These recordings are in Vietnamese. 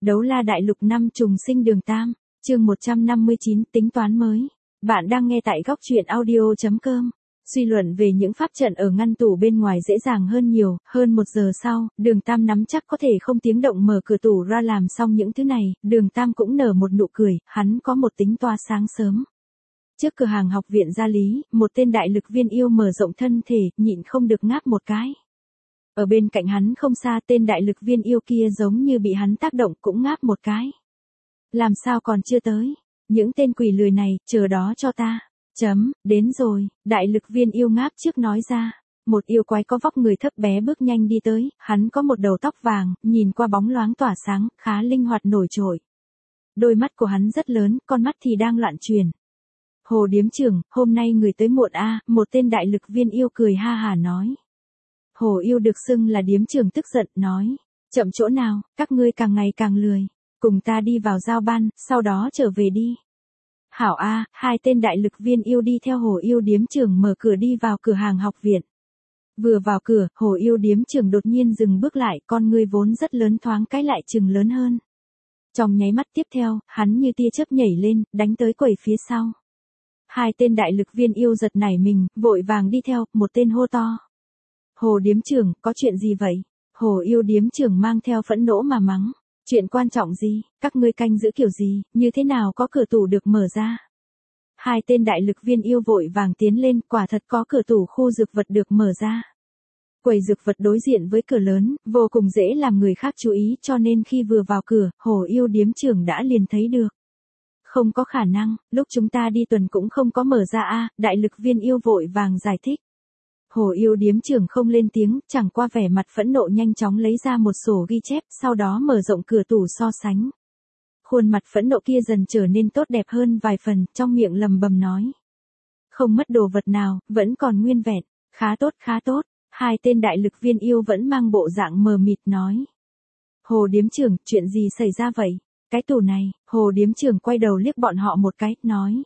Đấu la đại lục năm trùng sinh đường Tam, chương 159 tính toán mới. Bạn đang nghe tại góc truyện audio.com. Suy luận về những pháp trận ở ngăn tủ bên ngoài dễ dàng hơn nhiều, hơn 1 giờ sau, đường Tam nắm chắc có thể không tiếng động mở cửa tủ ra làm xong những thứ này, đường Tam cũng nở một nụ cười, hắn có một tính toán sáng sớm. Trước cửa hàng học viện gia lý, một tên đại lực viên yêu mở rộng thân thể, nhịn không được ngáp một cái. Ở bên cạnh hắn không xa tên đại lực viên yêu kia giống như bị hắn tác động cũng ngáp một cái. Làm sao còn chưa tới? Những tên quỷ lười này, chờ đó cho ta. Đến rồi, đại lực viên yêu ngáp trước nói ra. Một yêu quái có vóc người thấp bé bước nhanh đi tới, hắn có một đầu tóc vàng, nhìn qua bóng loáng tỏa sáng, khá linh hoạt nổi trội. Đôi mắt của hắn rất lớn, con mắt thì đang loạn chuyển. Hồ điếm trưởng, hôm nay người tới muộn a, một tên đại lực viên yêu cười ha hả nói. Hồ yêu được xưng là điếm trưởng tức giận, nói. Chậm chỗ nào, các ngươi càng ngày càng lười. Cùng ta đi vào giao ban, sau đó trở về đi. Hảo a, hai tên đại lực viên yêu đi theo hồ yêu điếm trưởng mở cửa đi vào cửa hàng học viện. Vừa vào cửa, hồ yêu điếm trưởng đột nhiên dừng bước lại, con ngươi vốn rất lớn thoáng cái lại chừng lớn hơn. Trong nháy mắt tiếp theo, hắn như tia chớp nhảy lên, đánh tới quầy phía sau. Hai tên đại lực viên yêu giật nảy mình, vội vàng đi theo, một tên hô to. Hồ điếm trưởng, có chuyện gì vậy? Hồ yêu điếm trưởng mang theo phẫn nộ mà mắng. Chuyện quan trọng gì, các ngươi canh giữ kiểu gì, như thế nào có cửa tủ được mở ra? Hai tên đại lực viên yêu vội vàng tiến lên, quả thật có cửa tủ khu dược vật được mở ra. Quầy dược vật đối diện với cửa lớn, vô cùng dễ làm người khác chú ý cho nên khi vừa vào cửa, hồ yêu điếm trưởng đã liền thấy được. Không có khả năng, lúc chúng ta đi tuần cũng không có mở ra a, đại lực viên yêu vội vàng giải thích. Hồ yêu điếm trưởng không lên tiếng, chẳng qua vẻ mặt phẫn nộ nhanh chóng lấy ra một sổ ghi chép, sau đó mở rộng cửa tủ so sánh. Khuôn mặt phẫn nộ kia dần trở nên tốt đẹp hơn vài phần, trong miệng lầm bầm nói. Không mất đồ vật nào, vẫn còn nguyên vẹn, khá tốt khá tốt, hai tên đại lực viên yêu vẫn mang bộ dạng mờ mịt nói. Hồ điếm trưởng, chuyện gì xảy ra vậy? Cái tủ này, hồ điếm trưởng quay đầu liếc bọn họ một cái, nói.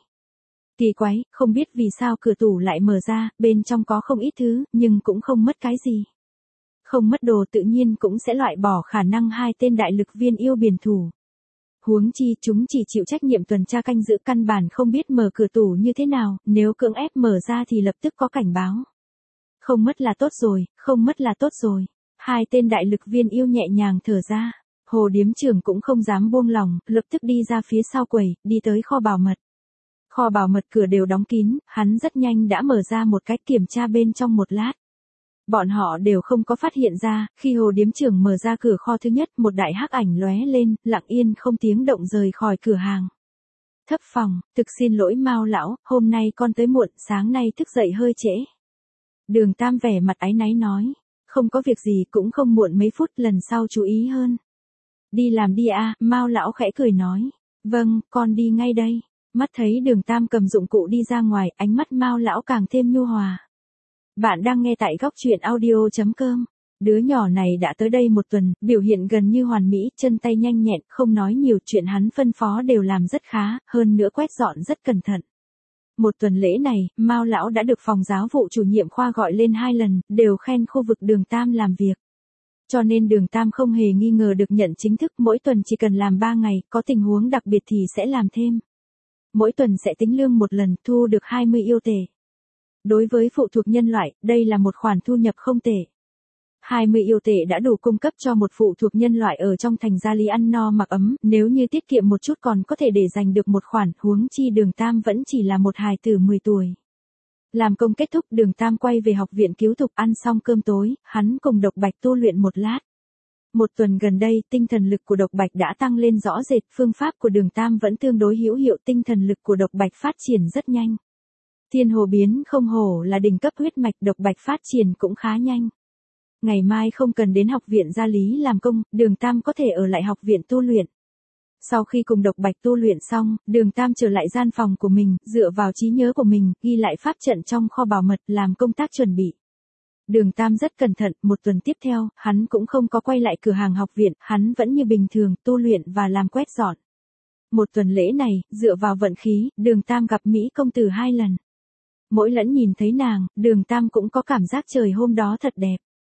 Kỳ quái, không biết vì sao cửa tủ lại mở ra, bên trong có không ít thứ, nhưng cũng không mất cái gì. Không mất đồ tự nhiên cũng sẽ loại bỏ khả năng hai tên đại lực viên yêu biển thủ. Huống chi chúng chỉ chịu trách nhiệm tuần tra canh giữ căn bản không biết mở cửa tủ như thế nào, nếu cưỡng ép mở ra thì lập tức có cảnh báo. Không mất là tốt rồi, không mất là tốt rồi. Hai tên đại lực viên yêu nhẹ nhàng thở ra. Hồ điếm trưởng cũng không dám buông lòng, lập tức đi ra phía sau quầy, đi tới kho bảo mật. Kho bảo mật cửa đều đóng kín, hắn rất nhanh đã mở ra một cái kiểm tra bên trong một lát. Bọn họ đều không có phát hiện ra, khi hồ điếm trưởng mở ra cửa kho thứ nhất, một đại hắc ảnh lóe lên, lặng yên không tiếng động rời khỏi cửa hàng. Thấp phòng, thực xin lỗi Mao lão, hôm nay con tới muộn, sáng nay thức dậy hơi trễ. Đường Tam vẻ mặt áy náy nói, không có việc gì cũng không muộn mấy phút, lần sau chú ý hơn. Đi làm đi a, Mao lão khẽ cười nói, vâng, con đi ngay đây. Mắt thấy đường Tam cầm dụng cụ đi ra ngoài, ánh mắt Mao lão càng thêm nhu hòa. Bạn đang nghe tại góc truyện audio.com. Đứa nhỏ này đã tới đây 1 tuần, biểu hiện gần như hoàn mỹ, chân tay nhanh nhẹn, không nói nhiều, chuyện hắn phân phó đều làm rất khá, hơn nữa quét dọn rất cẩn thận. 1 tuần lễ này, Mao lão đã được phòng giáo vụ chủ nhiệm khoa gọi lên 2 lần, đều khen khu vực đường Tam làm việc. Cho nên đường Tam không hề nghi ngờ được nhận chính thức, mỗi tuần chỉ cần làm 3 ngày, có tình huống đặc biệt thì sẽ làm thêm. Mỗi tuần sẽ tính lương 1 lần, thu được 20 yêu tệ. Đối với phụ thuộc nhân loại, đây là một khoản thu nhập không tệ. 20 yêu tệ đã đủ cung cấp cho một phụ thuộc nhân loại ở trong thành gia lý ăn no mặc ấm, nếu như tiết kiệm một chút còn có thể để dành được một khoản, huống chi đường Tam vẫn chỉ là một hài tử 10 tuổi. Làm công kết thúc, đường Tam quay về học viện cứu thục, ăn xong cơm tối, hắn cùng Độc Bạch tu luyện một lát. 1 tuần gần đây, tinh thần lực của Độc Bạch đã tăng lên rõ rệt, phương pháp của đường Tam vẫn tương đối hữu hiệu, tinh thần lực của Độc Bạch phát triển rất nhanh. Thiên hồ biến không hổ là đỉnh cấp huyết mạch, Độc Bạch phát triển cũng khá nhanh. Ngày mai không cần đến học viện gia lý làm công, đường Tam có thể ở lại học viện tu luyện. Sau khi cùng Độc Bạch tu luyện xong, đường Tam trở lại gian phòng của mình, dựa vào trí nhớ của mình, ghi lại pháp trận trong kho bảo mật, làm công tác chuẩn bị. Đường Tam rất cẩn thận, 1 tuần tiếp theo, hắn cũng không có quay lại cửa hàng học viện, hắn vẫn như bình thường, tu luyện và làm quét dọn. 1 tuần lễ này, dựa vào vận khí, đường Tam gặp Mỹ công tử 2 lần. Mỗi lần nhìn thấy nàng, đường Tam cũng có cảm giác trời hôm đó thật đẹp.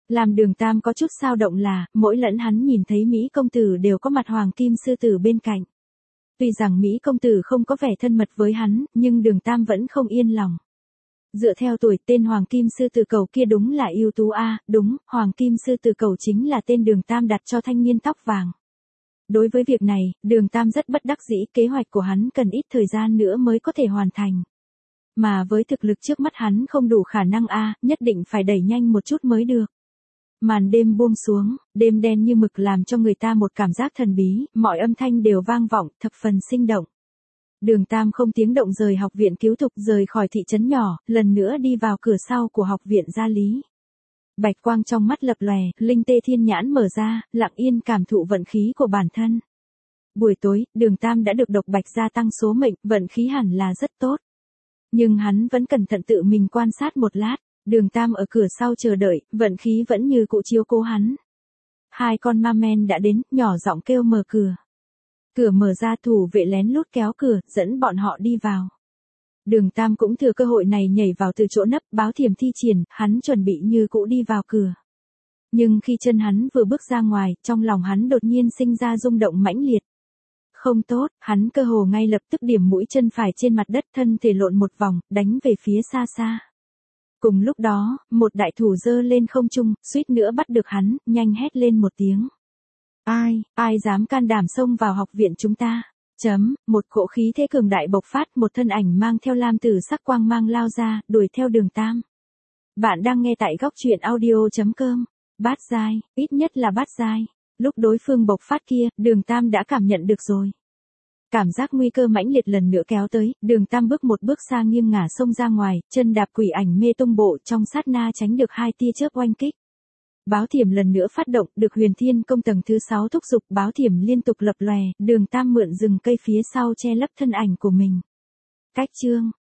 Làm Đường Tam có chút dao động là, mỗi lần hắn nhìn thấy Mỹ công tử đều có mặt Hoàng Kim Sư Tử bên cạnh. Tuy rằng Mỹ công tử không có vẻ thân mật với hắn, nhưng Đường Tam vẫn không yên lòng. Dựa theo tuổi, tên Hoàng Kim Sư Tử Cầu kia đúng là ưu tú a, đúng, Hoàng Kim Sư Tử Cầu chính là tên Đường Tam đặt cho thanh niên tóc vàng. Đối với việc này, Đường Tam rất bất đắc dĩ, kế hoạch của hắn cần ít thời gian nữa mới có thể hoàn thành. Mà với thực lực trước mắt hắn không đủ khả năng nhất định phải đẩy nhanh một chút mới được. Màn đêm buông xuống, đêm đen như mực làm cho người ta một cảm giác thần bí, mọi âm thanh đều vang vọng, thập phần sinh động. Đường Tam không tiếng động rời học viện cứu thục, rời khỏi thị trấn nhỏ, lần nữa đi vào cửa sau của học viện gia lý. Bạch quang trong mắt lập lòe, linh tê thiên nhãn mở ra, lặng yên cảm thụ vận khí của bản thân. Buổi tối, Đường Tam đã được độc bạch gia tăng số mệnh, vận khí hẳn là rất tốt. Nhưng hắn vẫn cẩn thận tự mình quan sát một lát. Đường Tam ở cửa sau chờ đợi, vận khí vẫn như cũ chiếu cố hắn. Hai con ma men đã đến, nhỏ giọng kêu mở cửa. Cửa mở ra, thủ vệ lén lút kéo cửa, dẫn bọn họ đi vào. Đường Tam cũng thừa cơ hội này nhảy vào từ chỗ nấp, báo thiểm thi triển, hắn chuẩn bị như cũ đi vào cửa. Nhưng khi chân hắn vừa bước ra ngoài, trong lòng hắn đột nhiên sinh ra rung động mãnh liệt. Không tốt, hắn cơ hồ ngay lập tức điểm mũi chân phải trên mặt đất, thân thể lộn một vòng, đánh về phía xa xa. Cùng lúc đó, một đại thủ giơ lên không trung, suýt nữa bắt được hắn, nhanh hét lên một tiếng. Ai dám can đảm xông vào học viện chúng ta? Một cỗ khí thế cường đại bộc phát, một thân ảnh mang theo lam tử sắc quang mang lao ra, đuổi theo Đường Tam. Bạn đang nghe tại góc truyện audio.com. Bát giai, ít nhất là bát giai. Lúc đối phương bộc phát kia, Đường Tam đã cảm nhận được rồi. Cảm giác nguy cơ mãnh liệt lần nữa kéo tới, Đường Tam bước một bước xa nghiêng ngả xông ra ngoài, chân đạp quỷ ảnh mê tung bộ, trong sát na tránh được hai tia chớp oanh kích. Báo thiểm lần nữa phát động, được Huyền Thiên Công tầng thứ 6 thúc giục, báo thiểm liên tục lập lòe, Đường Tam mượn rừng cây phía sau che lấp thân ảnh của mình. Cách chương